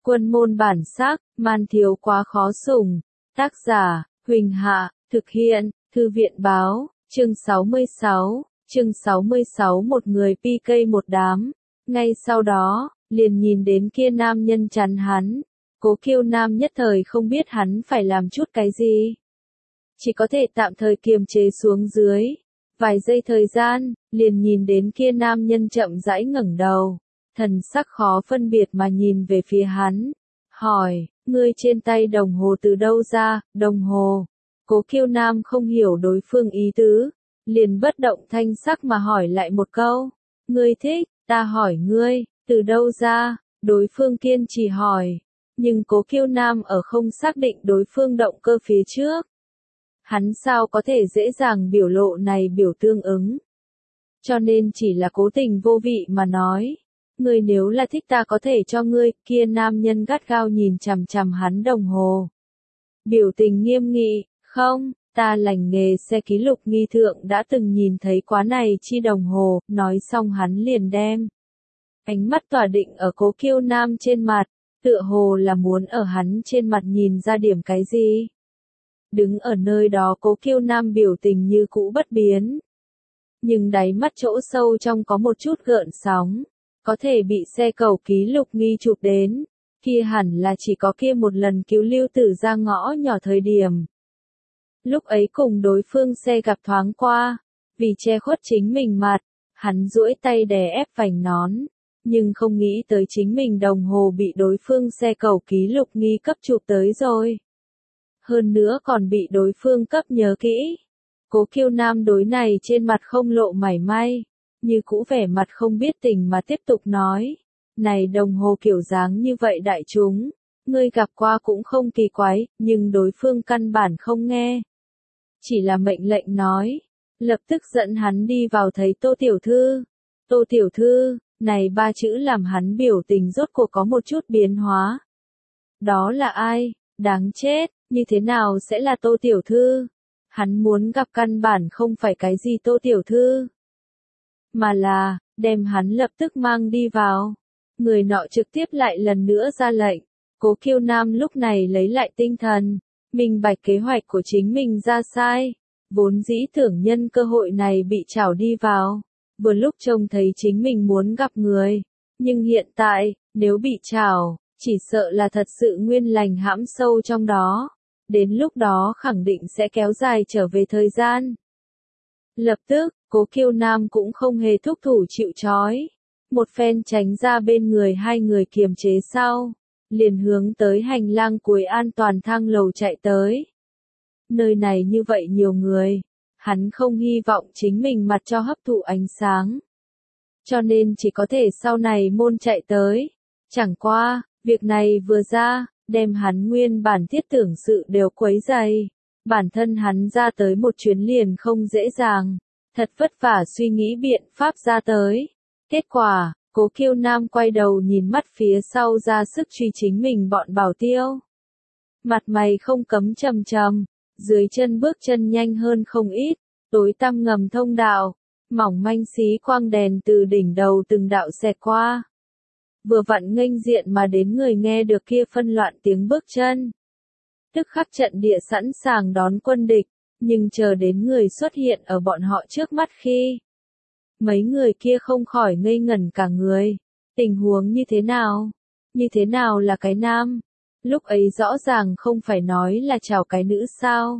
Quân môn bản sắc, man thiếu quá khó sủng. Tác giả, Huỳnh Hạ, thực hiện, Thư viện báo, chương 66, một người PK một đám. Ngay sau đó, liền nhìn đến kia nam nhân chắn hắn. Cố Kiêu Nam nhất thời không biết hắn phải làm chút cái gì. Chỉ có thể tạm thời kiềm chế xuống dưới. Vài giây thời gian, liền nhìn đến kia nam nhân chậm rãi ngẩng đầu. Thần sắc khó phân biệt mà nhìn về phía hắn. Hỏi, ngươi trên tay đồng hồ từ đâu ra, đồng hồ? Cố Kiêu Nam không hiểu đối phương ý tứ. Liền bất động thanh sắc mà hỏi lại một câu. Ngươi thích, ta hỏi ngươi, từ đâu ra? Đối phương kiên trì hỏi. Nhưng Cố Kiêu Nam ở không xác định đối phương động cơ phía trước. Hắn sao có thể dễ dàng biểu lộ này biểu tương ứng. Cho nên chỉ là cố tình vô vị mà nói. Ngươi nếu là thích ta có thể cho ngươi, kia nam nhân gắt gao nhìn chằm chằm hắn đồng hồ. Biểu tình nghiêm nghị, không, ta lành nghề xe ký lục nghi thượng đã từng nhìn thấy quá này chi đồng hồ, nói xong hắn liền đem. Ánh mắt tỏa định ở Cố Kiêu Nam trên mặt, tựa hồ là muốn ở hắn trên mặt nhìn ra điểm cái gì. Đứng ở nơi đó Cố Kiêu Nam biểu tình như cũ bất biến. Nhưng đáy mắt chỗ sâu trong có một chút gợn sóng. Có thể bị xe cầu ký lục nghi chụp đến. Kia hẳn là chỉ có kia một lần cứu Lưu Tử ra ngõ nhỏ thời điểm. Lúc ấy cùng đối phương xe gặp thoáng qua. Vì che khuất chính mình mặt. Hắn duỗi tay đè ép vành nón. Nhưng không nghĩ tới chính mình đồng hồ bị đối phương xe cầu ký lục nghi cấp chụp tới rồi. Hơn nữa còn bị đối phương cấp nhớ kỹ. Cố Kiêu Nam đối này trên mặt không lộ mảy may, như cũ vẻ mặt không biết tình mà tiếp tục nói. Này đồng hồ kiểu dáng như vậy đại chúng, ngươi gặp qua cũng không kỳ quái, nhưng đối phương căn bản không nghe. Chỉ là mệnh lệnh nói, lập tức dẫn hắn đi vào thấy Tô Tiểu Thư. Tô Tiểu Thư, này ba chữ làm hắn biểu tình rốt cuộc có một chút biến hóa. Đó là ai? Đáng chết, như thế nào sẽ là Tô Tiểu Thư? Hắn muốn gặp căn bản không phải cái gì Tô Tiểu Thư, mà là, đem hắn lập tức mang đi vào. Người nọ trực tiếp lại lần nữa ra lệnh. Cố Kiêu Nam lúc này lấy lại tinh thần, minh bạch kế hoạch của chính mình ra sai. Vốn dĩ tưởng nhân cơ hội này bị trảo đi vào. Vừa lúc trông thấy chính mình muốn gặp người. Nhưng hiện tại, nếu bị trảo, chỉ sợ là thật sự nguyên lành hãm sâu trong đó. Đến lúc đó khẳng định sẽ kéo dài trở về thời gian. Lập tức, Cố Kiêu Nam cũng không hề thúc thủ chịu trói. Một phen tránh ra bên người hai người kiềm chế sau. Liền hướng tới hành lang cuối an toàn thang lầu chạy tới. Nơi này như vậy nhiều người. Hắn không hy vọng chính mình mặt cho hấp thụ ánh sáng. Cho nên chỉ có thể sau này môn chạy tới. Chẳng qua, việc này vừa ra, đem hắn nguyên bản thiết tưởng sự đều quấy dày. Bản thân hắn ra tới một chuyến liền không dễ dàng. Thật vất vả suy nghĩ biện pháp ra tới. Kết quả, Cố Kiêu Nam quay đầu nhìn mắt phía sau ra sức truy chính mình bọn bảo tiêu. Mặt mày không cấm trầm trầm, dưới chân bước chân nhanh hơn không ít, tối tăm ngầm thông đạo, mỏng manh xí quang đèn từ đỉnh đầu từng đạo xẹt qua. Vừa vặn nghênh diện mà đến người nghe được kia phân loạn tiếng bước chân. Tức khắc trận địa sẵn sàng đón quân địch, nhưng chờ đến người xuất hiện ở bọn họ trước mắt khi. Mấy người kia không khỏi ngây ngẩn cả người. Tình huống như thế nào? Như thế nào là cái nam? Lúc ấy rõ ràng không phải nói là chào cái nữ sao?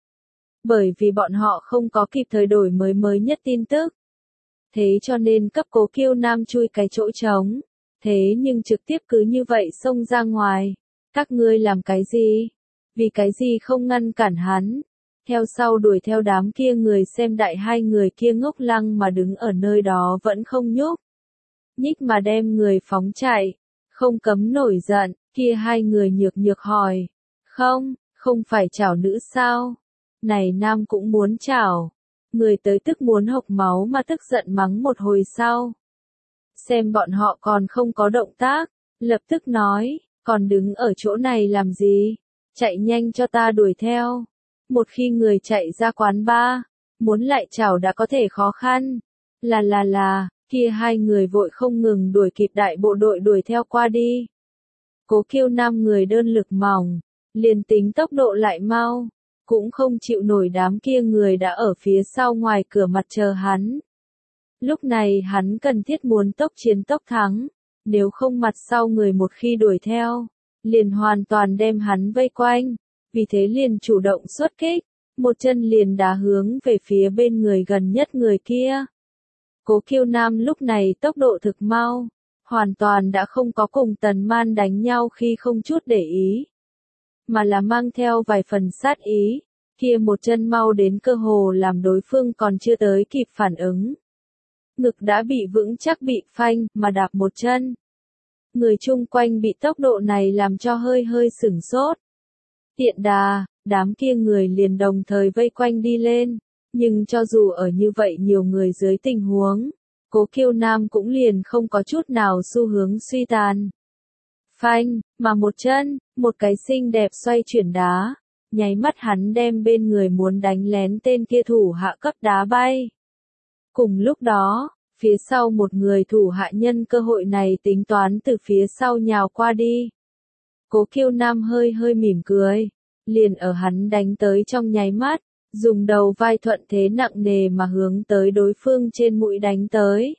Bởi vì bọn họ không có kịp thời đổi mới nhất tin tức. Thế cho nên cấp Cố Kiêu Nam chui cái chỗ trống. Thế nhưng trực tiếp cứ như vậy xông ra ngoài. Các ngươi làm cái gì? Vì cái gì không ngăn cản hắn? Theo sau đuổi theo đám kia người xem đại hai người kia ngốc lăng mà đứng ở nơi đó vẫn không nhúc. Nhích mà đem người phóng chạy. Không cấm nổi giận, kia hai người nhược nhược hỏi. Không phải chảo nữ sao? Này nam cũng muốn chảo. Người tới tức muốn hộc máu mà tức giận mắng một hồi sau. Xem bọn họ còn không có động tác, lập tức nói, còn đứng ở chỗ này làm gì? Chạy nhanh cho ta đuổi theo. Một khi người chạy ra quán bar, muốn lại chảo đã có thể khó khăn. Kia hai người vội không ngừng đuổi kịp đại bộ đội đuổi theo qua đi. Cố Kiêu Nam người đơn lực mỏng, liền tính tốc độ lại mau, cũng không chịu nổi đám kia người đã ở phía sau ngoài cửa mặt chờ hắn. Lúc này hắn cần thiết muốn tốc chiến tốc thắng, nếu không mặt sau người một khi đuổi theo, liền hoàn toàn đem hắn vây quanh, vì thế liền chủ động xuất kích, một chân liền đá hướng về phía bên người gần nhất người kia. Cố Kiêu Nam lúc này tốc độ thực mau, hoàn toàn đã không có cùng Tần Man đánh nhau khi không chút để ý, mà là mang theo vài phần sát ý, kia một chân mau đến cơ hồ làm đối phương còn chưa tới kịp phản ứng. Ngực đã bị vững chắc bị phanh, mà đạp một chân. Người chung quanh bị tốc độ này làm cho hơi hơi sửng sốt. Tiện đà, đám kia người liền đồng thời vây quanh đi lên, nhưng cho dù ở như vậy nhiều người dưới tình huống, Cố Kiêu Nam cũng liền không có chút nào xu hướng suy tàn. Phanh, mà một chân, một cái xinh đẹp xoay chuyển đá, nháy mắt hắn đem bên người muốn đánh lén tên kia thủ hạ cấp đá bay. Cùng lúc đó, phía sau một người thủ hạ nhân cơ hội này tính toán từ phía sau nhào qua đi. Cố Kiêu Nam hơi hơi mỉm cười, liền ở hắn đánh tới trong nháy mắt, dùng đầu vai thuận thế nặng nề mà hướng tới đối phương trên mũi đánh tới.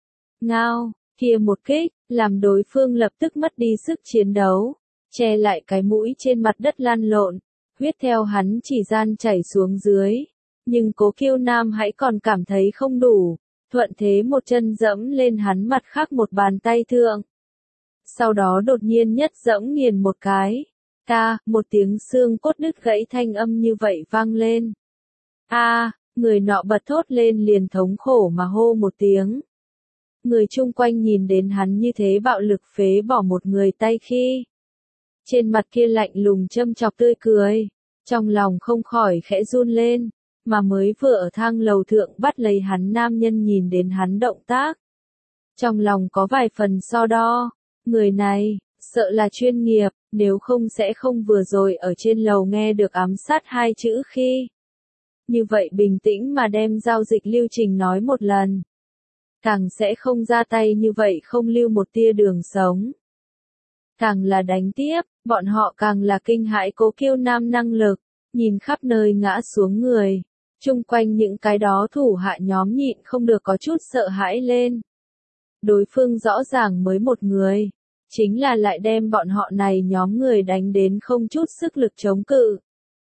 Ngao, kia một kích, làm đối phương lập tức mất đi sức chiến đấu, che lại cái mũi trên mặt đất lăn lộn, huyết theo hắn chỉ gian chảy xuống dưới. Nhưng Cố Kiêu Nam hãy còn cảm thấy không đủ, thuận thế một chân dẫm lên hắn mặt khác một bàn tay thượng. Sau đó đột nhiên nhất dẫm nghiền một cái. Một tiếng xương cốt đứt gãy thanh âm như vậy vang lên. Người nọ bật thốt lên liền thống khổ mà hô một tiếng. Người chung quanh nhìn đến hắn như thế bạo lực phế bỏ một người tay khi. Trên mặt kia lạnh lùng châm chọc tươi cười, trong lòng không khỏi khẽ run lên, mà mới vừa ở thang lầu thượng bắt lấy hắn nam nhân nhìn đến hắn động tác. Trong lòng có vài phần so đo, người này, sợ là chuyên nghiệp, nếu không sẽ không vừa rồi ở trên lầu nghe được ám sát hai chữ khi. Như vậy bình tĩnh mà đem giao dịch lưu trình nói một lần. Càng sẽ không ra tay như vậy không lưu một tia đường sống. Càng là đánh tiếp, bọn họ càng là kinh hãi Cố Kiêu Nam năng lực, nhìn khắp nơi ngã xuống người. Chung quanh những cái đó thủ hạ nhóm nhịn không được có chút sợ hãi lên. Đối phương rõ ràng mới một người, chính là lại đem bọn họ này nhóm người đánh đến không chút sức lực chống cự.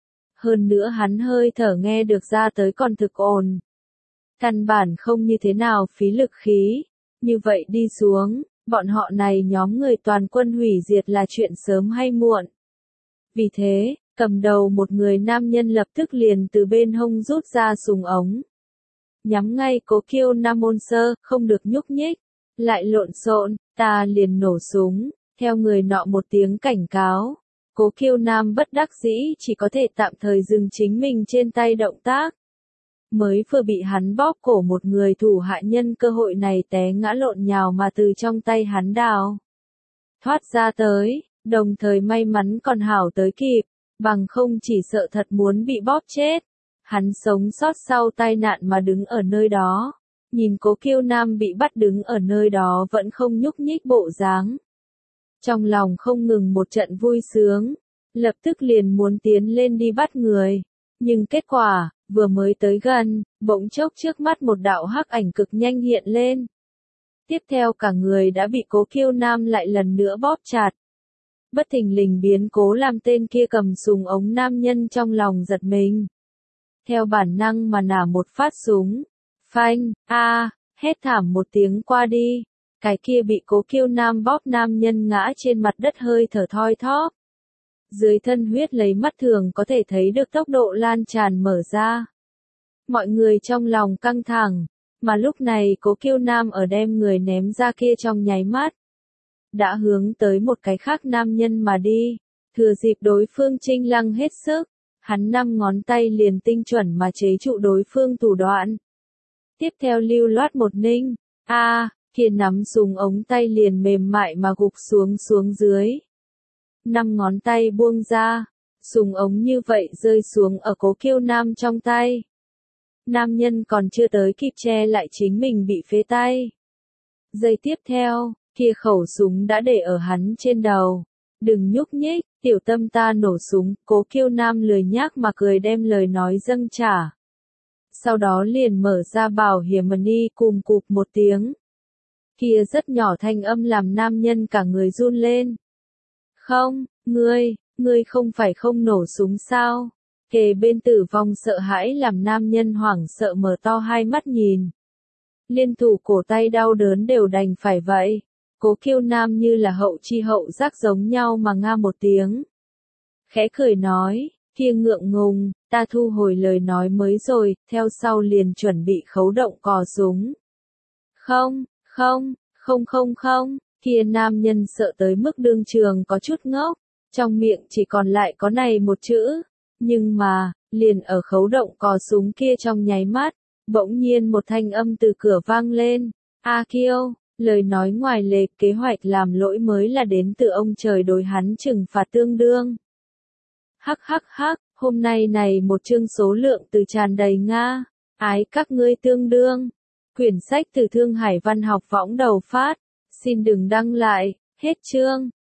Hơn nữa hắn hơi thở nghe được ra tới còn thực ồn. Căn bản không như thế nào phí lực khí, như vậy đi xuống, bọn họ này nhóm người toàn quân hủy diệt là chuyện sớm hay muộn. Vì thế, cầm đầu một người nam nhân lập tức liền từ bên hông rút ra súng ống. Nhắm ngay Cố Kiêu Nam môn sơ, không được nhúc nhích, lại lộn xộn, ta liền nổ súng, theo người nọ một tiếng cảnh cáo. Cố Kiêu Nam bất đắc dĩ chỉ có thể tạm thời dừng chính mình trên tay động tác. Mới vừa bị hắn bóp cổ một người thủ hạ nhân cơ hội này té ngã lộn nhào mà từ trong tay hắn đào thoát ra tới, đồng thời may mắn còn hảo tới kịp, bằng không chỉ sợ thật muốn bị bóp chết. Hắn sống sót sau tai nạn mà đứng ở nơi đó, nhìn Cố Kiêu Nam bị bắt đứng ở nơi đó vẫn không nhúc nhích bộ dáng. Trong lòng không ngừng một trận vui sướng, lập tức liền muốn tiến lên đi bắt người. Nhưng kết quả, vừa mới tới gần, bỗng chốc trước mắt một đạo hắc ảnh cực nhanh hiện lên. Tiếp theo cả người đã bị Cố Kiêu Nam lại lần nữa bóp chặt. Bất thình lình biến cố làm tên kia cầm súng ống nam nhân trong lòng giật mình. Theo bản năng mà nả một phát súng. Phanh, hét thảm một tiếng qua đi. Cái kia bị Cố Kiêu Nam bóp nam nhân ngã trên mặt đất hơi thở thoi thóp. Dưới thân huyết lấy mắt thường có thể thấy được tốc độ lan tràn mở ra. Mọi người trong lòng căng thẳng, mà lúc này Cố Kiêu Nam ở đem người ném ra kia trong nháy mắt. Đã hướng tới một cái khác nam nhân mà đi, thừa dịp đối phương chinh lăng hết sức, hắn 5 ngón tay liền tinh chuẩn mà chế trụ đối phương thủ đoạn. Tiếp theo lưu loát một ninh, kia nắm súng ống tay liền mềm mại mà gục xuống dưới. 5 ngón tay buông ra, súng ống như vậy rơi xuống ở Cố Kiêu Nam trong tay. Nam nhân còn chưa tới kịp che lại chính mình bị phế tay. Giây tiếp theo, kia khẩu súng đã để ở hắn trên đầu, Đừng nhúc nhích, tiểu tâm ta nổ súng, Cố Kiêu Nam lười nhác mà cười đem lời nói dâng trả. Sau đó liền mở ra bảo hiểm ni cùng cụp một tiếng. Kia rất nhỏ thanh âm làm nam nhân cả người run lên. Không, ngươi không phải không nổ súng sao? Kề bên tử vong sợ hãi làm nam nhân hoảng sợ mở to hai mắt nhìn. Liên thủ cổ tay đau đớn đều đành phải vậy. Cố Kiêu Nam như là hậu chi hậu giác giống nhau mà nga một tiếng. Khẽ cười nói, kia ngượng ngùng, ta thu hồi lời nói mới rồi, theo sau liền chuẩn bị khấu động cò súng. Không, kia nam nhân sợ tới mức đương trường có chút ngốc, trong miệng chỉ còn lại có này một chữ, nhưng mà, liền ở khấu động cò súng kia trong nháy mắt, bỗng nhiên một thanh âm từ cửa vang lên, A Kiêu, lời nói ngoài lề kế hoạch làm lỗi mới là đến từ ông trời đối hắn trừng phạt tương đương. Hắc, hôm nay này một chương số lượng từ tràn đầy Nga, ái các ngươi tương đương. Quyển sách từ Thương Hải Văn học võng đầu phát, xin đừng đăng lại, hết chương.